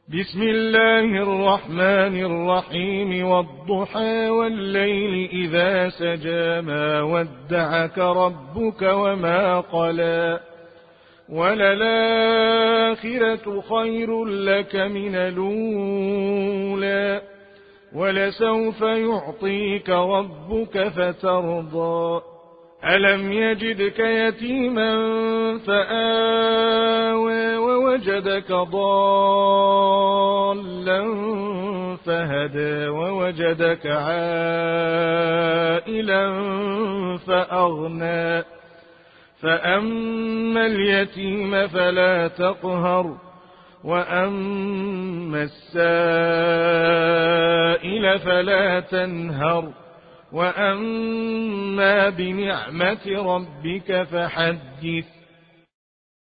بسم الله الرحمن الرحيم والضحى والليل إذا سجى ما ودعك ربك وما قلى وللآخرة خير لك من الأولى ولسوف يعطيك ربك فترضى ألم يجدك يتيما فآوى ووجدك ضالا فهدى ووجدك عائلا فأغنى فأما اليتيم فلا تقهر وأما السائل فلا تنهر وأما بنعمة ربك فحدث